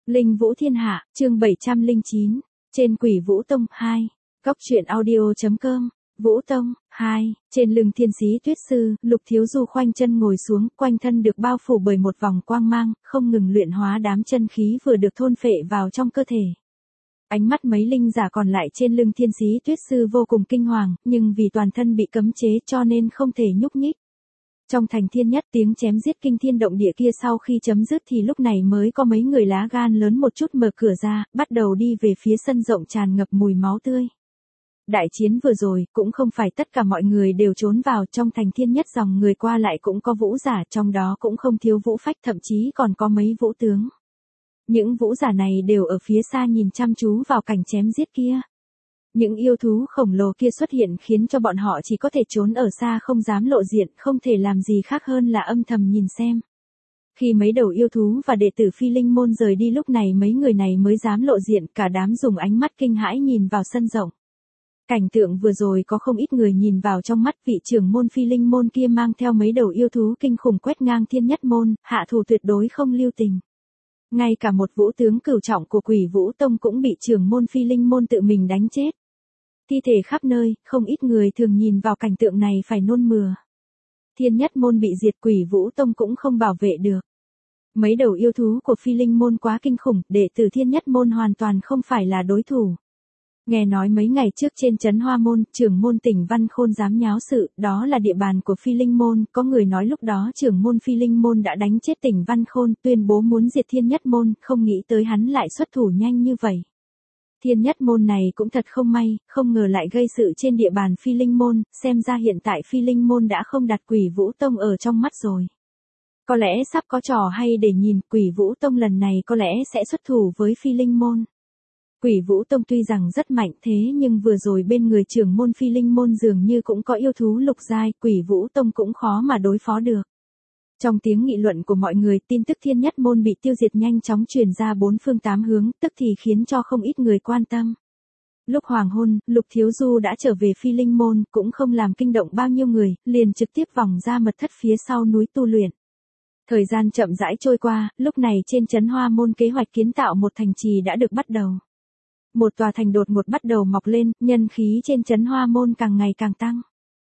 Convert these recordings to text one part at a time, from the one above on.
Linh Vũ Thiên Hạ, chương 709, trên Quỷ Vũ Tông 2, Góc truyện audio.com, Vũ Tông 2, trên lưng Thiên Sĩ Tuyết Sư, Lục Thiếu Du khoanh chân ngồi xuống, quanh thân được bao phủ bởi một vòng quang mang, không ngừng luyện hóa đám chân khí vừa được thôn phệ vào trong cơ thể. Ánh mắt mấy linh giả còn lại trên lưng Thiên Sĩ Tuyết Sư vô cùng kinh hoàng, nhưng vì toàn thân bị cấm chế cho nên không thể nhúc nhích. Trong thành thiên nhất tiếng chém giết kinh thiên động địa kia sau khi chấm dứt thì lúc này mới có mấy người lá gan lớn một chút mở cửa ra, bắt đầu đi về phía sân rộng tràn ngập mùi máu tươi. Đại chiến vừa rồi cũng không phải tất cả mọi người đều trốn vào, trong thành thiên nhất dòng người qua lại cũng có vũ giả, trong đó cũng không thiếu vũ phách, thậm chí còn có mấy vũ tướng. Những vũ giả này đều ở phía xa nhìn chăm chú vào cảnh chém giết kia. Những yêu thú khổng lồ kia xuất hiện khiến cho bọn họ chỉ có thể trốn ở xa không dám lộ diện, không thể làm gì khác hơn là âm thầm nhìn xem. Khi mấy đầu yêu thú và đệ tử Phi Linh môn rời đi lúc này mấy người này mới dám lộ diện, cả đám dùng ánh mắt kinh hãi nhìn vào sân rộng. Cảnh tượng vừa rồi có không ít người nhìn vào trong mắt, vị trưởng môn Phi Linh môn kia mang theo mấy đầu yêu thú kinh khủng quét ngang thiên nhất môn, hạ thủ tuyệt đối không lưu tình. Ngay cả một vũ tướng cửu trọng của Quỷ Vũ Tông cũng bị trưởng môn Phi Linh môn tự mình đánh chết. Thi thể khắp nơi, không ít người thường nhìn vào cảnh tượng này phải nôn mửa. Thiên nhất môn bị diệt, Quỷ Vũ Tông cũng không bảo vệ được. Mấy đầu yêu thú của Phi Linh môn quá kinh khủng, đệ tử thiên nhất môn hoàn toàn không phải là đối thủ. Nghe nói mấy ngày trước trên trấn Hoa Môn, trưởng môn Tỉnh Văn Khôn dám nháo sự, đó là địa bàn của Phi Linh môn, có người nói lúc đó trưởng môn Phi Linh môn đã đánh chết Tỉnh Văn Khôn, tuyên bố muốn diệt thiên nhất môn, không nghĩ tới hắn lại xuất thủ nhanh như vậy. Thiên nhất môn này cũng thật không may, không ngờ lại gây sự trên địa bàn Phi Linh môn, xem ra hiện tại Phi Linh môn đã không đặt Quỷ Vũ Tông ở trong mắt rồi. Có lẽ sắp có trò hay để nhìn, Quỷ Vũ Tông lần này có lẽ sẽ xuất thủ với Phi Linh môn. Quỷ Vũ Tông tuy rằng rất mạnh thế nhưng vừa rồi bên người trưởng môn Phi Linh môn dường như cũng có yêu thú lục giai, Quỷ Vũ Tông cũng khó mà đối phó được. Trong tiếng nghị luận của mọi người, tin tức thiên nhất môn bị tiêu diệt nhanh chóng truyền ra bốn phương tám hướng, tức thì khiến cho không ít người quan tâm. Lúc hoàng hôn, Lục Thiếu Du đã trở về Phi Linh môn, cũng không làm kinh động bao nhiêu người, liền trực tiếp vòng ra mật thất phía sau núi tu luyện. Thời gian chậm rãi trôi qua, lúc này trên trấn Hoa Môn kế hoạch kiến tạo một thành trì đã được bắt đầu. Một tòa thành đột ngột bắt đầu mọc lên, nhân khí trên trấn Hoa Môn càng ngày càng tăng.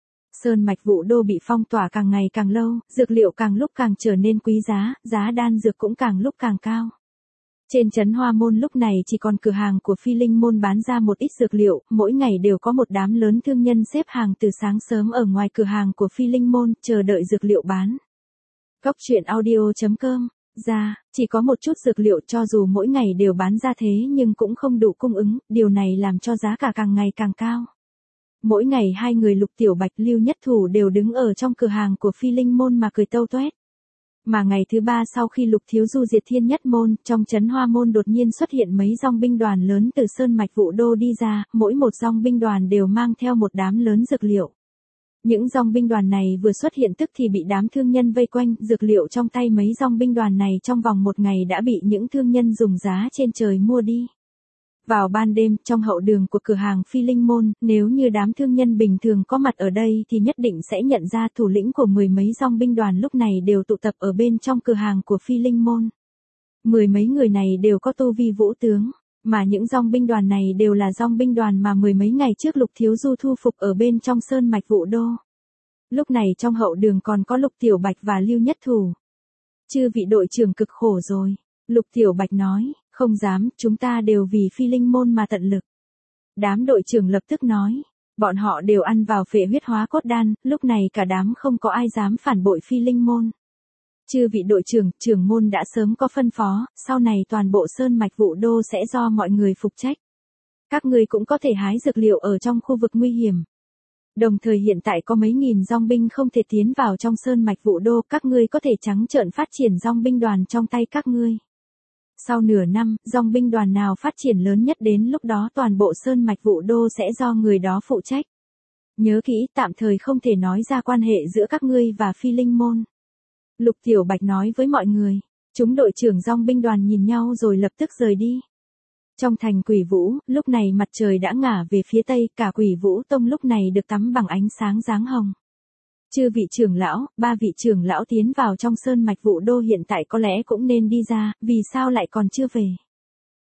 Sơn mạch Vũ Đô bị phong tỏa càng ngày càng lâu, dược liệu càng lúc càng trở nên quý giá, giá đan dược cũng càng lúc càng cao. Trên trấn Hoa Môn lúc này chỉ còn cửa hàng của Phi Linh môn bán ra một ít dược liệu, mỗi ngày đều có một đám lớn thương nhân xếp hàng từ sáng sớm ở ngoài cửa hàng của Phi Linh môn, chờ đợi dược liệu bán. Góc truyện audio.com, chỉ có một chút dược liệu cho dù mỗi ngày đều bán ra thế nhưng cũng không đủ cung ứng, điều này làm cho giá cả càng ngày càng cao. Mỗi ngày hai người Lục Tiểu Bạch, Lưu Nhất Thủ đều đứng ở trong cửa hàng của Phi Linh môn mà cười tâu toét. Mà ngày thứ ba sau khi Lục Thiếu Du diệt thiên nhất môn, trong trấn Hoa Môn đột nhiên xuất hiện mấy dòng binh đoàn lớn từ sơn mạch Vũ Đô đi ra, mỗi một dòng binh đoàn đều mang theo một đám lớn dược liệu. Những dòng binh đoàn này vừa xuất hiện tức thì bị đám thương nhân vây quanh, dược liệu trong tay mấy dòng binh đoàn này trong vòng một ngày đã bị những thương nhân dùng giá trên trời mua đi. Vào ban đêm, trong hậu đường của cửa hàng Phi Linh môn, nếu như đám thương nhân bình thường có mặt ở đây thì nhất định sẽ nhận ra thủ lĩnh của mười mấy dòng binh đoàn lúc này đều tụ tập ở bên trong cửa hàng của Phi Linh môn. Mười mấy người này đều có tu vi vũ tướng, mà những dòng binh đoàn này đều là dòng binh đoàn mà mười mấy ngày trước Lục Thiếu Du thu phục ở bên trong sơn mạch Vũ Đô. Lúc này trong hậu đường còn có Lục Tiểu Bạch và Lưu Nhất Thủ. Chư vị đội trưởng cực khổ rồi. Lục Tiểu Bạch nói, không dám, chúng ta đều vì Phi Linh môn mà tận lực. Đám đội trưởng lập tức nói, bọn họ đều ăn vào phệ huyết hóa cốt đan, lúc này cả đám không có ai dám phản bội Phi Linh môn. Chư vị đội trưởng, trưởng môn đã sớm có phân phó, sau này toàn bộ sơn mạch Vũ Đô sẽ do mọi người phục trách. Các ngươi cũng có thể hái dược liệu ở trong khu vực nguy hiểm. Đồng thời hiện tại có mấy nghìn dòng binh không thể tiến vào trong sơn mạch Vũ Đô, các ngươi có thể trắng trợn phát triển dòng binh đoàn trong tay các ngươi. Sau nửa năm, dòng binh đoàn nào phát triển lớn nhất đến lúc đó toàn bộ sơn mạch Vũ Đô sẽ do người đó phụ trách. Nhớ kỹ, tạm thời không thể nói ra quan hệ giữa các ngươi và Phi Linh môn. Lục Tiểu Bạch nói với mọi người, chúng đội trưởng dòng binh đoàn nhìn nhau rồi lập tức rời đi. Trong thành Quỷ Vũ, lúc này mặt trời đã ngả về phía tây, cả Quỷ Vũ Tông lúc này được tắm bằng ánh sáng giáng hồng. Chư vị trưởng lão, ba vị trưởng lão tiến vào trong sơn mạch Vũ Đô hiện tại có lẽ cũng nên đi ra, vì sao lại còn chưa về?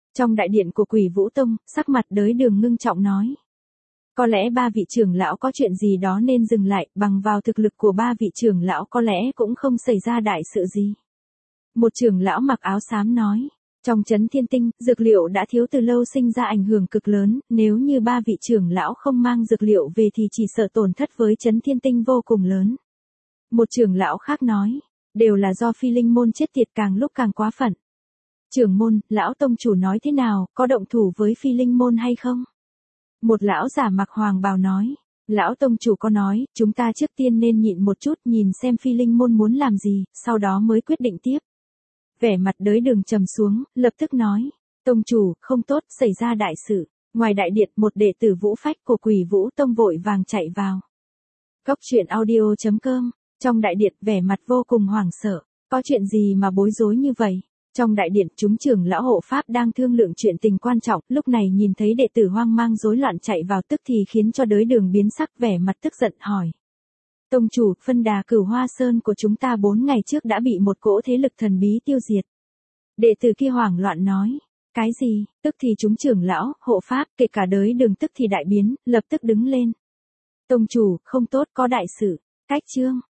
Trong đại điện của Quỷ Vũ Tông, sắc mặt Đới Đường ngưng trọng nói. Có lẽ ba vị trưởng lão có chuyện gì đó nên dừng lại, bằng vào thực lực của ba vị trưởng lão có lẽ cũng không xảy ra đại sự gì. Một trưởng lão mặc áo xám nói. Trong Trấn Thiên Tinh, dược liệu đã thiếu từ lâu sinh ra ảnh hưởng cực lớn, nếu như ba vị trưởng lão không mang dược liệu về thì chỉ sợ tổn thất với Trấn Thiên Tinh vô cùng lớn. Một trưởng lão khác nói, đều là do Phi Linh môn chết tiệt càng lúc càng quá phận. Trưởng môn, lão tông chủ nói thế nào, có động thủ với Phi Linh môn hay không? Một lão giả mặc hoàng bào nói, lão tông chủ có nói, chúng ta trước tiên nên nhịn một chút nhìn xem Phi Linh môn muốn làm gì, sau đó mới quyết định tiếp. Vẻ mặt Đới Đường trầm xuống, lập tức nói, tông chủ, không tốt, xảy ra đại sự. Ngoài đại điện, một đệ tử Vũ Phách của Quỷ Vũ Tông vội vàng chạy vào. Cốc truyện audio.com. Trong đại điện, vẻ mặt vô cùng hoảng sợ. Có chuyện gì mà bối rối như vậy? Trong đại điện, chúng trưởng lão hộ pháp đang thương lượng chuyện tình quan trọng, lúc này nhìn thấy đệ tử hoang mang rối loạn chạy vào tức thì khiến cho Đới Đường biến sắc, vẻ mặt tức giận hỏi. Tông chủ, phân đà Cửu Hoa Sơn của chúng ta 4 ngày trước đã bị một cỗ thế lực thần bí tiêu diệt. Đệ tử kia hoảng loạn nói. Cái gì? Tức thì chúng trưởng lão, hộ pháp, kể cả Đới Đường tức thì đại biến, lập tức đứng lên. Tông chủ, không tốt, có đại sự. Cách chương.